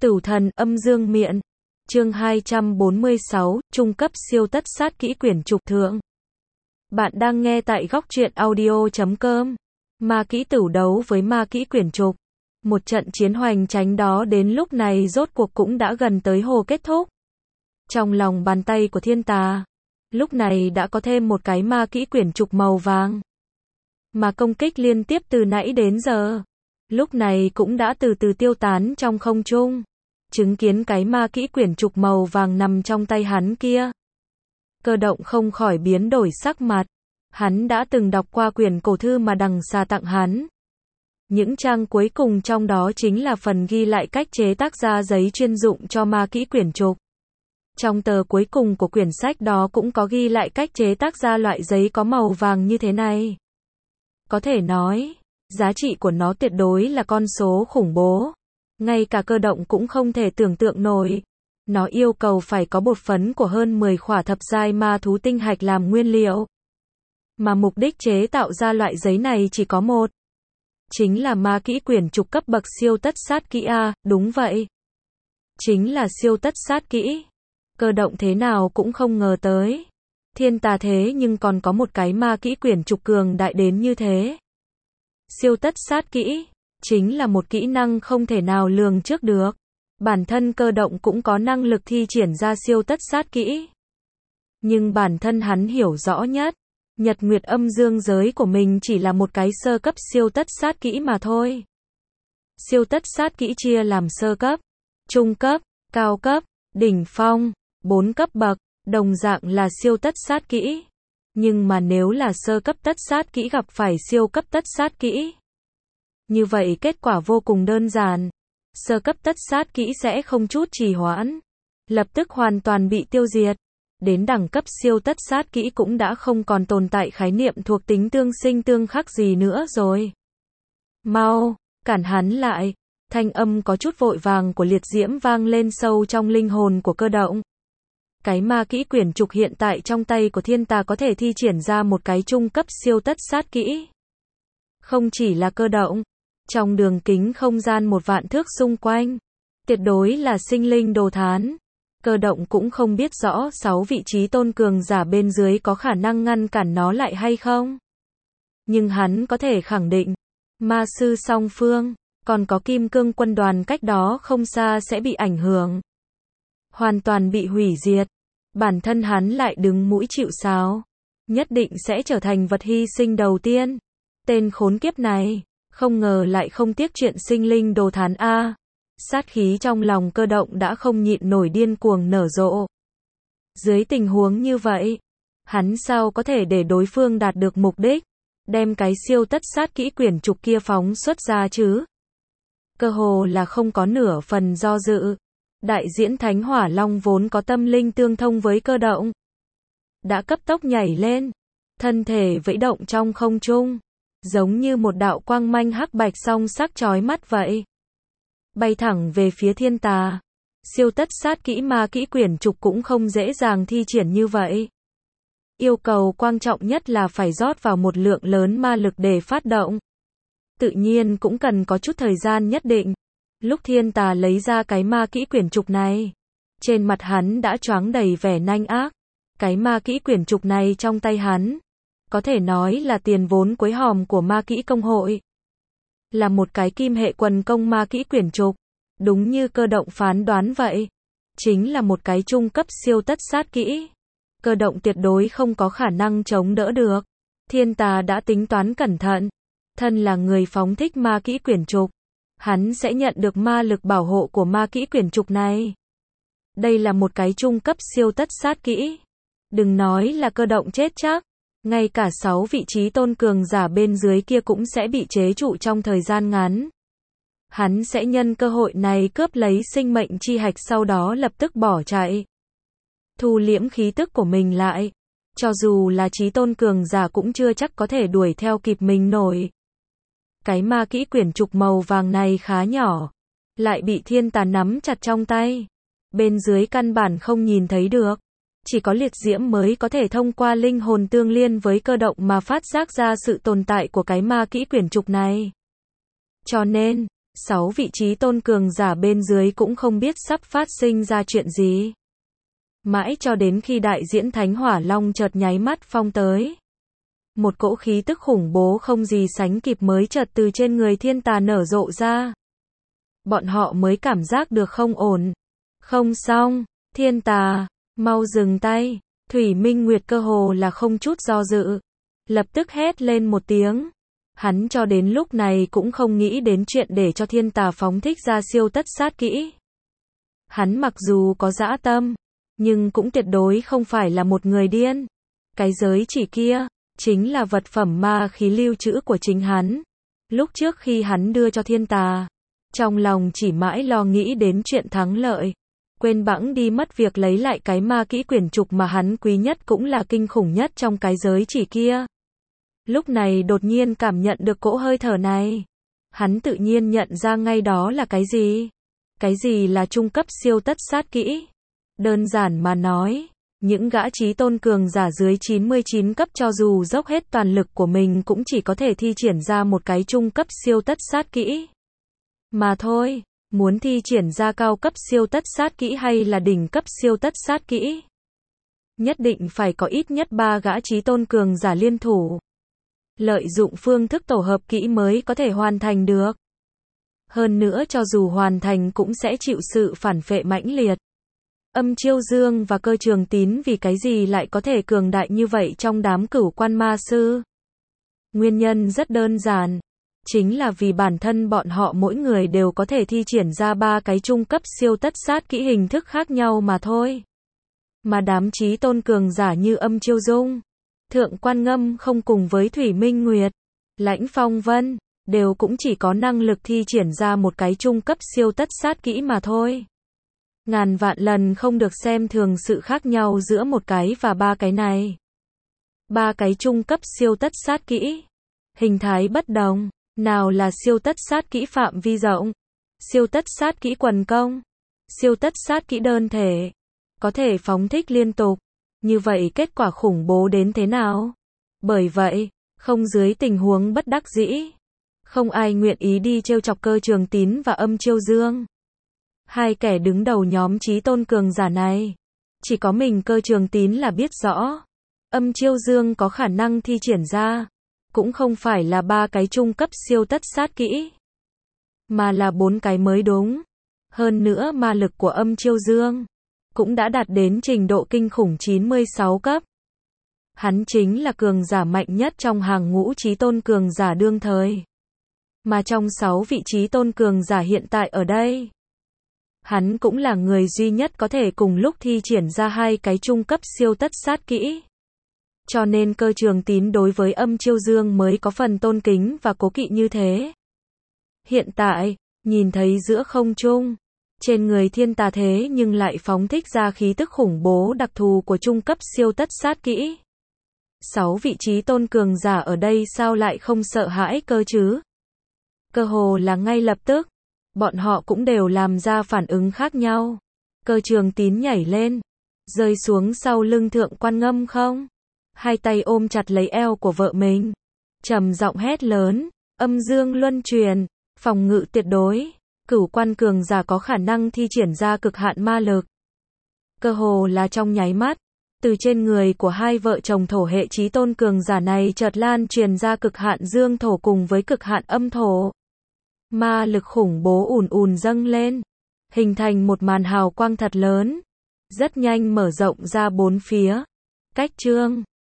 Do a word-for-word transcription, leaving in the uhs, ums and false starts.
Tử thần âm dương miện. Chương hai trăm bốn mươi sáu, trung cấp siêu tất sát kỹ quyển trục thượng. Bạn đang nghe tại góc truyện audio chấm com. Ma kỹ tửu đấu với ma kỹ quyển trục. Một trận chiến hoành tránh đó đến lúc này rốt cuộc cũng đã gần tới hồ kết thúc. Trong lòng bàn tay của thiên tà, lúc này đã có thêm một cái ma kỹ quyển trục màu vàng. Mà công kích liên tiếp từ nãy đến giờ, lúc này cũng đã từ từ tiêu tán trong không trung. Chứng kiến cái ma kỹ quyển trục màu vàng nằm trong tay hắn kia, Cơ Động không khỏi biến đổi sắc mặt. Hắn đã từng đọc qua quyển cổ thư mà Đằng Xà tặng hắn. Những trang cuối cùng trong đó chính là phần ghi lại cách chế tác ra giấy chuyên dụng cho ma kỹ quyển trục. Trong tờ cuối cùng của quyển sách đó cũng có ghi lại cách chế tác ra loại giấy có màu vàng như thế này. Có thể nói, giá trị của nó tuyệt đối là con số khủng bố. Ngay cả Cơ Động cũng không thể tưởng tượng nổi. Nó yêu cầu phải có bột phấn của hơn mười khỏa thập giai ma thú tinh hạch làm nguyên liệu. Mà mục đích chế tạo ra loại giấy này chỉ có một. Chính là ma kỹ quyển trục cấp bậc siêu tất sát kỹ A, đúng vậy. Chính là siêu tất sát kỹ. Cơ Động thế nào cũng không ngờ tới. Thiên tà thế nhưng còn có một cái ma kỹ quyển trục cường đại đến như thế. Siêu tất sát kỹ, chính là một kỹ năng không thể nào lường trước được. Bản thân Cơ Động cũng có năng lực thi triển ra siêu tất sát kỹ. Nhưng bản thân hắn hiểu rõ nhất, Nhật Nguyệt âm dương giới của mình chỉ là một cái sơ cấp siêu tất sát kỹ mà thôi. Siêu tất sát kỹ chia làm sơ cấp, trung cấp, cao cấp, đỉnh phong, bốn cấp bậc, đồng dạng là siêu tất sát kỹ. Nhưng mà nếu là sơ cấp tất sát kỹ gặp phải siêu cấp tất sát kỹ, như vậy kết quả vô cùng đơn giản. Sơ cấp tất sát kỹ sẽ không chút trì hoãn, lập tức hoàn toàn bị tiêu diệt. Đến đẳng cấp siêu tất sát kỹ cũng đã không còn tồn tại khái niệm thuộc tính tương sinh tương khắc gì nữa rồi. Mau, cản hắn lại. Thanh âm có chút vội vàng của Liệt Diễm vang lên sâu trong linh hồn của Cơ Động. Cái ma kỹ quyển trục hiện tại trong tay của thiên tà có thể thi triển ra một cái trung cấp siêu tất sát kỹ. Không chỉ là Cơ Động, trong đường kính không gian một vạn thước xung quanh, tuyệt đối là sinh linh đồ thán. Cơ Động cũng không biết rõ sáu vị trí tôn cường giả bên dưới có khả năng ngăn cản nó lại hay không. Nhưng hắn có thể khẳng định, ma sư song phương, còn có kim cương quân đoàn cách đó không xa sẽ bị ảnh hưởng. Hoàn toàn bị hủy diệt. Bản thân hắn lại đứng mũi chịu sào. Nhất định sẽ trở thành vật hy sinh đầu tiên. Tên khốn kiếp này, không ngờ lại không tiếc chuyện sinh linh đồ thán A. Sát khí trong lòng Cơ Động đã không nhịn nổi điên cuồng nở rộ. Dưới tình huống như vậy, hắn sao có thể để đối phương đạt được mục đích, đem cái siêu tất sát kỹ quyển trục kia phóng xuất ra chứ? Cơ hồ là không có nửa phần do dự. Đại diễn Thánh Hỏa Long vốn có tâm linh tương thông với Cơ Động, đã cấp tốc nhảy lên, thân thể vẫy động trong không trung, giống như một đạo quang manh hắc bạch song sắc chói mắt vậy. Bay thẳng về phía thiên tà. Siêu tất sát kỹ ma kỹ quyển trục cũng không dễ dàng thi triển như vậy. Yêu cầu quan trọng nhất là phải rót vào một lượng lớn ma lực để phát động. Tự nhiên cũng cần có chút thời gian nhất định. Lúc thiên tà lấy ra cái ma kỹ quyển trục này, trên mặt hắn đã choáng đầy vẻ nanh ác. Cái ma kỹ quyển trục này trong tay hắn, có thể nói là tiền vốn quấy hòm của ma kỹ công hội. Là một cái kim hệ quần công ma kỹ quyển trục. Đúng như Cơ Động phán đoán vậy. Chính là một cái trung cấp siêu tất sát kỹ. Cơ Động tuyệt đối không có khả năng chống đỡ được. Thiên tà đã tính toán cẩn thận. Thân là người phóng thích ma kỹ quyển trục, hắn sẽ nhận được ma lực bảo hộ của ma kỹ quyển trục này. Đây là một cái trung cấp siêu tất sát kỹ. Đừng nói là Cơ Động chết chắc, ngay cả sáu vị trí tôn cường giả bên dưới kia cũng sẽ bị chế trụ trong thời gian ngắn. Hắn sẽ nhân cơ hội này cướp lấy sinh mệnh chi hạch, sau đó lập tức bỏ chạy. Thu liễm khí tức của mình lại. Cho dù là trí tôn cường giả cũng chưa chắc có thể đuổi theo kịp mình nổi. Cái ma kỹ quyển trục màu vàng này khá nhỏ, lại bị thiên tà nắm chặt trong tay. Bên dưới căn bản không nhìn thấy được. Chỉ có Liệt Diễm mới có thể thông qua linh hồn tương liên với Cơ Động mà phát giác ra sự tồn tại của cái ma kỹ quyển trục này. Cho nên, Sáu vị trí tôn cường giả bên dưới cũng không biết sắp phát sinh ra chuyện gì. Mãi cho đến khi đại diễn Thánh Hỏa Long chợt nháy mắt phong tới. Một cỗ khí tức khủng bố không gì sánh kịp mới chợt từ trên người thiên tà nở rộ ra. Bọn họ mới cảm giác được không ổn. Không xong, thiên tà, mau dừng tay. Thủy Minh Nguyệt cơ hồ là không chút do dự. Lập tức hét lên một tiếng. Hắn cho đến lúc này cũng không nghĩ đến chuyện để cho thiên tà phóng thích ra siêu tất sát kỹ. Hắn mặc dù có dã tâm, nhưng cũng tuyệt đối không phải là một người điên. Cái giới chỉ kia, chính là vật phẩm ma khí lưu trữ của chính hắn. Lúc trước khi hắn đưa cho thiên tà, trong lòng chỉ mãi lo nghĩ đến chuyện thắng lợi. Quên bẵng đi mất việc lấy lại cái ma kỹ quyển trục mà hắn quý nhất cũng là kinh khủng nhất trong cái giới chỉ kia. Lúc này đột nhiên cảm nhận được cỗ hơi thở này. Hắn tự nhiên nhận ra ngay đó là cái gì. Cái gì là trung cấp siêu tất sát kỹ. Đơn giản mà nói, những gã chí tôn cường giả dưới chín mươi chín cấp cho dù dốc hết toàn lực của mình cũng chỉ có thể thi triển ra một cái trung cấp siêu tất sát kỹ. Mà thôi, muốn thi triển ra cao cấp siêu tất sát kỹ hay là đỉnh cấp siêu tất sát kỹ, nhất định phải có ít nhất ba gã chí tôn cường giả liên thủ. Lợi dụng phương thức tổ hợp kỹ mới có thể hoàn thành được. Hơn nữa cho dù hoàn thành cũng sẽ chịu sự phản phệ mãnh liệt. Âm Chiêu Dương và Cơ Trường Tín vì cái gì lại có thể cường đại như vậy trong đám cửu quan ma sư? Nguyên nhân rất đơn giản. Chính là vì bản thân bọn họ mỗi người đều có thể thi triển ra ba cái trung cấp siêu tất sát kỹ hình thức khác nhau mà thôi. Mà đám chí tôn cường giả như Âm Chiêu Dung, Thượng Quan Ngâm không cùng với Thủy Minh Nguyệt, Lãnh Phong Vân, đều cũng chỉ có năng lực thi triển ra một cái trung cấp siêu tất sát kỹ mà thôi. Ngàn vạn lần không được xem thường sự khác nhau giữa một cái và ba cái này. Ba cái trung cấp siêu tất sát kỹ, hình thái bất đồng, nào là siêu tất sát kỹ phạm vi rộng, siêu tất sát kỹ quần công, siêu tất sát kỹ đơn thể, có thể phóng thích liên tục. Như vậy kết quả khủng bố đến thế nào? Bởi vậy, không dưới tình huống bất đắc dĩ, không ai nguyện ý đi trêu chọc Cơ Trường Tín và Âm Chiêu Dương. Hai kẻ đứng đầu nhóm chí tôn cường giả này, chỉ có mình Cơ Trường Tín là biết rõ. Âm Chiêu Dương có khả năng thi triển ra, cũng không phải là ba cái trung cấp siêu tất sát kỹ, mà là bốn cái mới đúng. Hơn nữa ma lực của Âm Chiêu Dương cũng đã đạt đến trình độ kinh khủng chín mươi sáu cấp. Hắn chính là cường giả mạnh nhất trong hàng ngũ chí tôn cường giả đương thời. Mà trong sáu vị chí tôn cường giả hiện tại ở đây, hắn cũng là người duy nhất có thể cùng lúc thi triển ra hai cái trung cấp siêu tất sát kỹ. Cho nên Cơ Trường Tín đối với Âm Chiêu Dương mới có phần tôn kính và cố kỵ như thế. Hiện tại, nhìn thấy giữa không trung, trên người thiên tà thế nhưng lại phóng thích ra khí tức khủng bố đặc thù của trung cấp siêu tất sát kỹ. Sáu vị chí tôn cường giả ở đây sao lại không sợ hãi cơ chứ? Cơ hồ là ngay lập tức, bọn họ cũng đều làm ra phản ứng khác nhau. Cơ Trường Tín nhảy lên, rơi xuống sau lưng Thượng Quan Ngâm không? Hai tay ôm chặt lấy eo của vợ mình, trầm giọng hét lớn, âm dương luân truyền, phòng ngự tuyệt đối, cửu quan cường giả có khả năng thi triển ra cực hạn ma lực. Cơ hồ là trong nháy mắt, từ trên người của hai vợ chồng thổ hệ chí tôn cường giả này chợt lan truyền ra cực hạn dương thổ cùng với cực hạn âm thổ. Ma lực khủng bố ùn ùn dâng lên, hình thành một màn hào quang thật lớn, rất nhanh mở rộng ra bốn phía. Cách chương